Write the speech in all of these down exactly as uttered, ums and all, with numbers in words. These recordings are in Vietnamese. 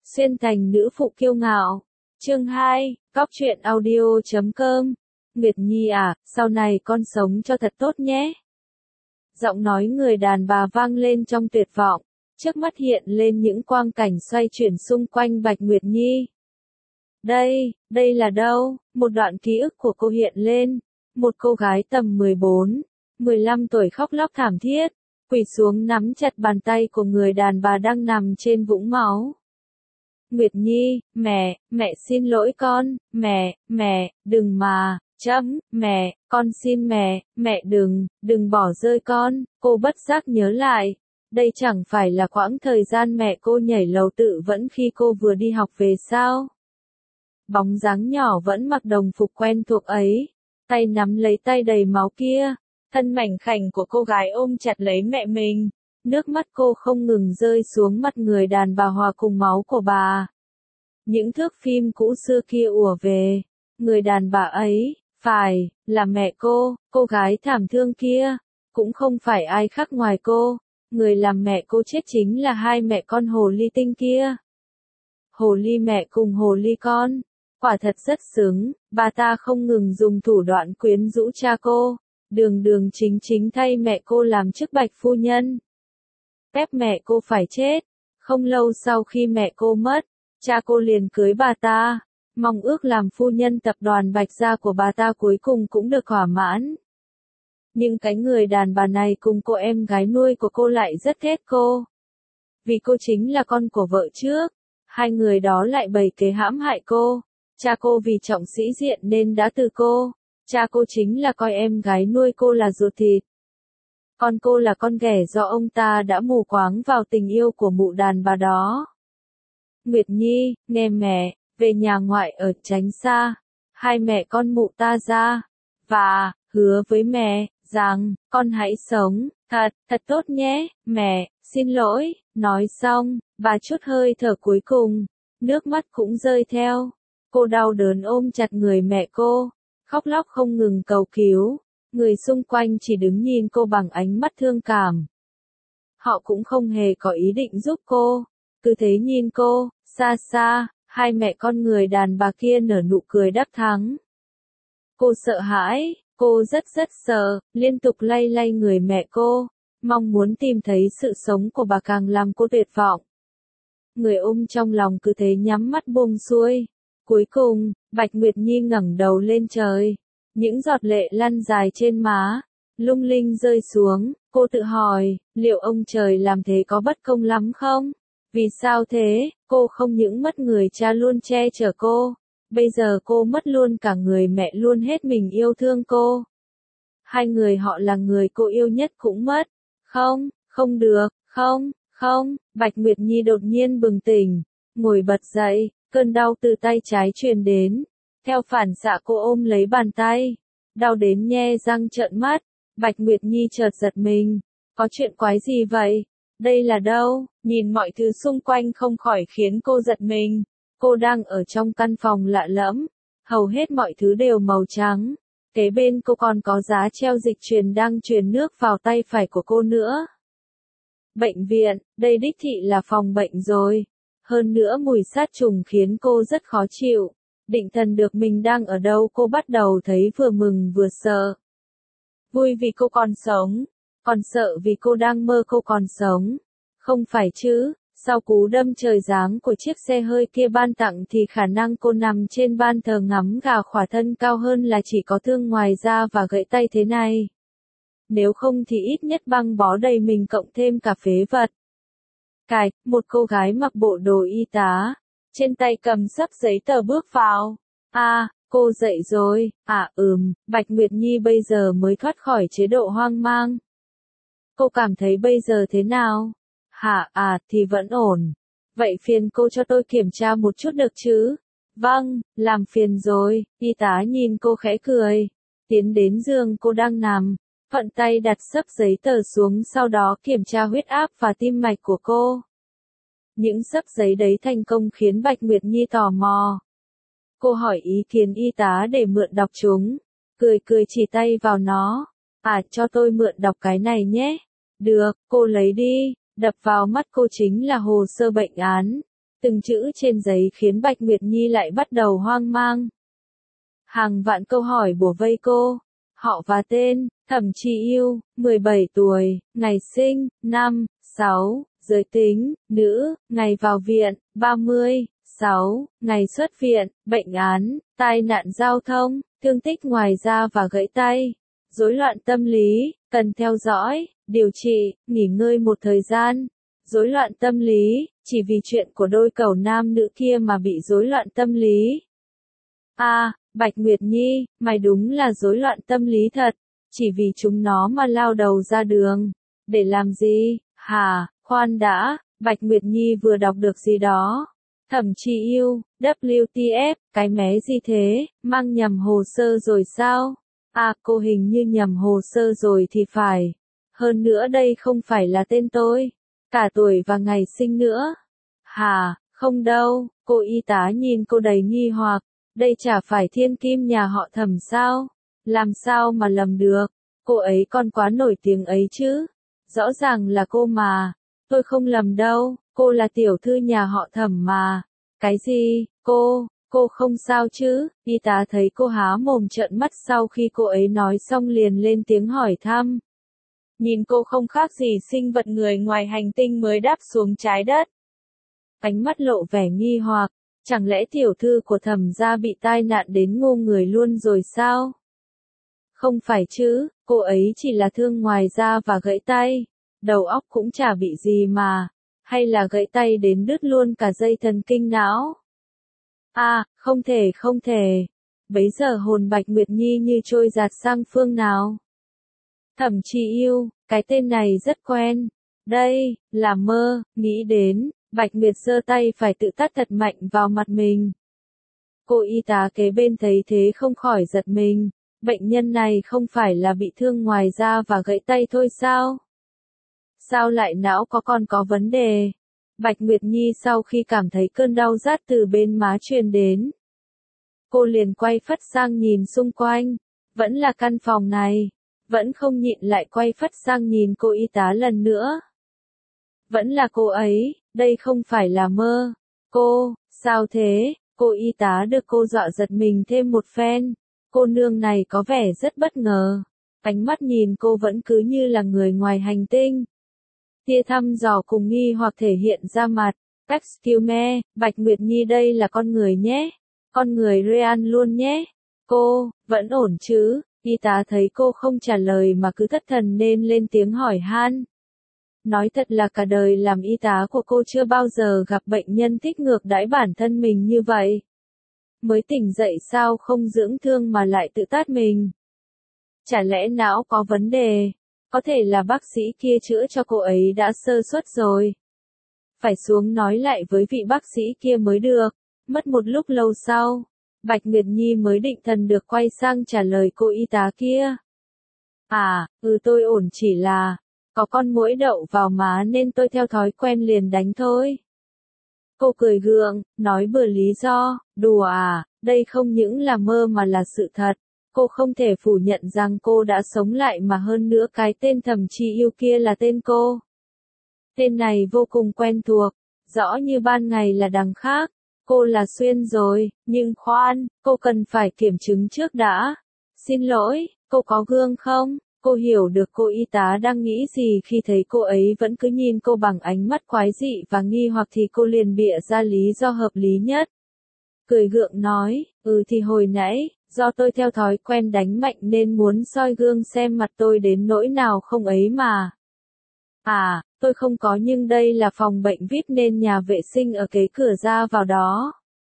Xuyên thành nữ phụ kiêu ngạo. Chương hai, Góc truyện audio chấm com. Nguyệt Nhi à, sau này con sống cho thật tốt nhé. Giọng nói người đàn bà vang lên trong tuyệt vọng, trước mắt hiện lên những quang cảnh xoay chuyển xung quanh Bạch Nguyệt Nhi. Đây, đây là đâu? Một đoạn ký ức của cô hiện lên. Một cô gái tầm mười bốn, mười lăm tuổi khóc lóc thảm thiết, quỳ xuống nắm chặt bàn tay của người đàn bà đang nằm trên vũng máu. Nguyệt Nhi, mẹ, mẹ xin lỗi con, mẹ, mẹ, đừng mà, chấm, mẹ, con xin mẹ, mẹ đừng, đừng bỏ rơi con. Cô bất giác nhớ lại, đây chẳng phải là quãng thời gian mẹ cô nhảy lầu tự vẫn khi cô vừa đi học về sao? Bóng dáng nhỏ vẫn mặc đồng phục quen thuộc ấy, tay nắm lấy tay đầy máu kia, thân mảnh khảnh của cô gái ôm chặt lấy mẹ mình. Nước mắt cô không ngừng rơi xuống mặt người đàn bà hòa cùng máu của bà. Những thước phim cũ xưa kia ùa về. Người đàn bà ấy, phải, là mẹ cô, cô gái thảm thương kia. Cũng không phải ai khác ngoài cô. Người làm mẹ cô chết chính là hai mẹ con hồ ly tinh kia. Hồ ly mẹ cùng hồ ly con. Quả thật rất xứng, bà ta không ngừng dùng thủ đoạn quyến rũ cha cô. Đường đường chính chính thay mẹ cô làm chức Bạch phu nhân. Ép mẹ cô phải chết. Không lâu sau khi mẹ cô mất, cha cô liền cưới bà ta, mong ước làm phu nhân tập đoàn Bạch gia của bà ta cuối cùng cũng được thỏa mãn. Nhưng cái người đàn bà này cùng cô em gái nuôi của cô lại rất ghét cô. Vì cô chính là con của vợ trước, hai người đó lại bày kế hãm hại cô. Cha cô vì trọng sĩ diện nên đã từ cô. Cha cô chính là coi em gái nuôi cô là ruột thịt. Con cô là con ghẻ do ông ta đã mù quáng vào tình yêu của mụ đàn bà đó. Nguyệt Nhi, nghe mẹ, về nhà ngoại ở tránh xa. Hai mẹ con mụ ta ra. Và, hứa với mẹ, rằng, con hãy sống, thật, thật tốt nhé, mẹ, xin lỗi. Nói xong, bà chút hơi thở cuối cùng, nước mắt cũng rơi theo. Cô đau đớn ôm chặt người mẹ cô, khóc lóc không ngừng cầu cứu. Người xung quanh chỉ đứng nhìn cô bằng ánh mắt thương cảm. Họ cũng không hề có ý định giúp cô. Cứ thế nhìn cô, xa xa, hai mẹ con người đàn bà kia nở nụ cười đắc thắng. Cô sợ hãi, cô rất rất sợ, liên tục lay lay người mẹ cô, mong muốn tìm thấy sự sống của bà càng làm cô tuyệt vọng. Người ôm trong lòng cứ thế nhắm mắt buông xuôi. Cuối cùng, Bạch Nguyệt Nhi ngẩng đầu lên trời. Những giọt lệ lăn dài trên má, lung linh rơi xuống, cô tự hỏi, liệu ông trời làm thế có bất công lắm không? Vì sao thế, cô không những mất người cha luôn che chở cô, bây giờ cô mất luôn cả người mẹ luôn hết mình yêu thương cô. Hai người họ là người cô yêu nhất cũng mất. Không, không được, không, không, Bạch Nguyệt Nhi đột nhiên bừng tỉnh, ngồi bật dậy, cơn đau từ tay trái truyền đến. Theo phản xạ cô ôm lấy bàn tay, đau đến nhe răng trợn mắt. Bạch Nguyệt Nhi chợt giật mình, có chuyện quái gì vậy? Đây là đâu? Nhìn mọi thứ xung quanh không khỏi khiến cô giật mình. Cô đang ở trong căn phòng lạ lẫm, hầu hết mọi thứ đều màu trắng. Kế bên cô còn có giá treo dịch truyền đang truyền nước vào tay phải của cô nữa. Bệnh viện, đây đích thị là phòng bệnh rồi. Hơn nữa mùi sát trùng khiến cô rất khó chịu. Định thần được mình đang ở đâu cô bắt đầu thấy vừa mừng vừa sợ. Vui vì cô còn sống, còn sợ vì cô đang mơ cô còn sống. Không phải chứ, sau cú đâm trời giáng của chiếc xe hơi kia ban tặng thì khả năng cô nằm trên ban thờ ngắm gà khỏa thân cao hơn là chỉ có thương ngoài da và gãy tay thế này. Nếu không thì ít nhất băng bó đầy mình cộng thêm cả phế vật. Cài, một cô gái mặc bộ đồ y tá, trên tay cầm xấp giấy tờ bước vào. À, cô dậy rồi, à ừm, Bạch Nguyệt Nhi bây giờ mới thoát khỏi chế độ hoang mang. Cô cảm thấy bây giờ thế nào? Hả, à, thì vẫn ổn. Vậy phiền cô cho tôi kiểm tra một chút được chứ? Vâng, làm phiền rồi, y tá nhìn cô khẽ cười. Tiến đến giường cô đang nằm, thuận tay đặt xấp giấy tờ xuống sau đó kiểm tra huyết áp và tim mạch của cô. Những xấp giấy đấy thành công khiến Bạch Nguyệt Nhi tò mò. Cô hỏi ý kiến y tá để mượn đọc chúng. Cười cười chỉ tay vào nó. À, cho tôi mượn đọc cái này nhé. Được, cô lấy đi. Đập vào mắt cô chính là hồ sơ bệnh án. Từng chữ trên giấy khiến Bạch Nguyệt Nhi lại bắt đầu hoang mang. Hàng vạn câu hỏi bủa vây cô. Họ và tên, Thẩm Chi Yêu, mười bảy tuổi, ngày sinh, năm, sáu, giới tính, nữ, ngày vào viện, ba mươi, sáu, ngày xuất viện, bệnh án, tai nạn giao thông, thương tích ngoài da và gãy tay, rối loạn tâm lý, cần theo dõi, điều trị, nghỉ ngơi một thời gian. Rối loạn tâm lý, chỉ vì chuyện của đôi cẩu nam nữ kia mà bị rối loạn tâm lý. A, à, Bạch Nguyệt Nhi, mày đúng là rối loạn tâm lý thật, chỉ vì chúng nó mà lao đầu ra đường. Để làm gì? Hả, khoan đã, Bạch Nguyệt Nhi vừa đọc được gì đó. Thẩm Chi Yêu, W T F, cái mé gì thế, mang nhầm hồ sơ rồi sao? À, cô hình như nhầm hồ sơ rồi thì phải. Hơn nữa đây không phải là tên tôi. Cả tuổi và ngày sinh nữa. Hả, không đâu, cô y tá nhìn cô đầy nghi hoặc. Đây chả phải thiên kim nhà họ Thẩm sao? Làm sao mà lầm được? Cô ấy còn quá nổi tiếng ấy chứ. Rõ ràng là cô mà. Tôi không lầm đâu, cô là tiểu thư nhà họ Thẩm mà. Cái gì, cô, cô không sao chứ? Y tá thấy cô há mồm trợn mắt sau khi cô ấy nói xong liền lên tiếng hỏi thăm. Nhìn cô không khác gì sinh vật người ngoài hành tinh mới đáp xuống trái đất. Ánh mắt lộ vẻ nghi hoặc, chẳng lẽ tiểu thư của Thẩm gia bị tai nạn đến ngu người luôn rồi sao? Không phải chứ, cô ấy chỉ là thương ngoài da và gãy tay, đầu óc cũng chả bị gì mà, hay là gãy tay đến đứt luôn cả dây thần kinh não? À, không thể không thể. Bấy giờ hồn Bạch Nguyệt Nhi như trôi giạt sang phương nào. Thẩm Chi Yêu, cái tên này rất quen. Đây, là mơ, nghĩ đến, Bạch Nguyệt giơ tay phải tự tát thật mạnh vào mặt mình. Cô y tá kế bên thấy thế không khỏi giật mình. Bệnh nhân này không phải là bị thương ngoài da và gãy tay thôi sao? Sao lại não có còn có vấn đề? Bạch Nguyệt Nhi sau khi cảm thấy cơn đau rát từ bên má truyền đến. Cô liền quay phắt sang nhìn xung quanh. Vẫn là căn phòng này. Vẫn không nhịn lại quay phắt sang nhìn cô y tá lần nữa. Vẫn là cô ấy, đây không phải là mơ. Cô, sao thế? Cô y tá được cô dọa giật mình thêm một phen. Cô nương này có vẻ rất bất ngờ. Ánh mắt nhìn cô vẫn cứ như là người ngoài hành tinh. Tia thăm dò cùng nghi hoặc thể hiện ra mặt. Excuse me, Bạch Nguyệt Nhi đây là con người nhé. Con người real luôn nhé. Cô, vẫn ổn chứ? Y tá thấy cô không trả lời mà cứ thất thần nên lên tiếng hỏi han. Nói thật là cả đời làm y tá của cô chưa bao giờ gặp bệnh nhân thích ngược đãi bản thân mình như vậy. Mới tỉnh dậy sao không dưỡng thương mà lại tự tát mình. Chả lẽ não có vấn đề? Có thể là bác sĩ kia chữa cho cô ấy đã sơ suất rồi. Phải xuống nói lại với vị bác sĩ kia mới được. Mất một lúc lâu sau, Bạch Nguyệt Nhi mới định thần được quay sang trả lời cô y tá kia. À, ừ tôi ổn chỉ là, có con muỗi đậu vào má nên tôi theo thói quen liền đánh thôi. Cô cười gượng, nói bừa lý do, đùa à, đây không những là mơ mà là sự thật. Cô không thể phủ nhận rằng cô đã sống lại mà hơn nữa cái tên Thẩm Chi Yêu kia là tên cô. Tên này vô cùng quen thuộc, rõ như ban ngày là đằng khác. Cô là Xuyên rồi, nhưng khoan, cô cần phải kiểm chứng trước đã. Xin lỗi, cô có gương không? Cô hiểu được cô y tá đang nghĩ gì khi thấy cô ấy vẫn cứ nhìn cô bằng ánh mắt quái dị và nghi hoặc thì cô liền bịa ra lý do hợp lý nhất. Cười gượng nói, ừ thì hồi nãy, do tôi theo thói quen đánh mạnh nên muốn soi gương xem mặt tôi đến nỗi nào không ấy mà. À, tôi không có nhưng đây là phòng bệnh vi ai pi nên nhà vệ sinh ở kế cửa ra vào đó.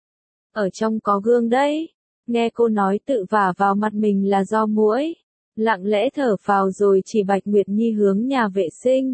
Ở trong có gương đấy. Nghe cô nói tự vả vào mặt mình là do muỗi. Lặng lẽ thở phào rồi chỉ Bạch Nguyệt Nhi hướng nhà vệ sinh.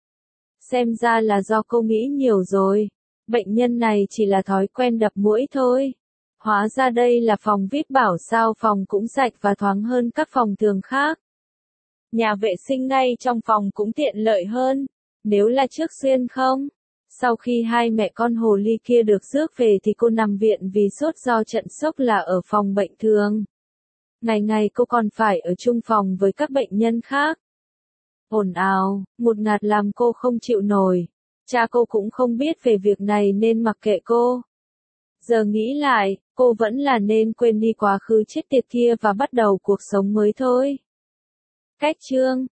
Xem ra là do cô nghĩ nhiều rồi. Bệnh nhân này chỉ là thói quen đập muỗi thôi. Hóa ra đây là phòng vi ai pi bảo sao phòng cũng sạch và thoáng hơn các phòng thường khác. Nhà vệ sinh ngay trong phòng cũng tiện lợi hơn. Nếu là trước Xuyên không? Sau khi hai mẹ con hồ ly kia được rước về thì cô nằm viện vì sốt do trận sốc là ở phòng bệnh thường. Ngày ngày cô còn phải ở chung phòng với các bệnh nhân khác. Ồn ào, ngột ngạt làm cô không chịu nổi. Cha cô cũng không biết về việc này nên mặc kệ cô. Giờ nghĩ lại, cô vẫn là nên quên đi quá khứ chết tiệt kia và bắt đầu cuộc sống mới thôi. Cách chương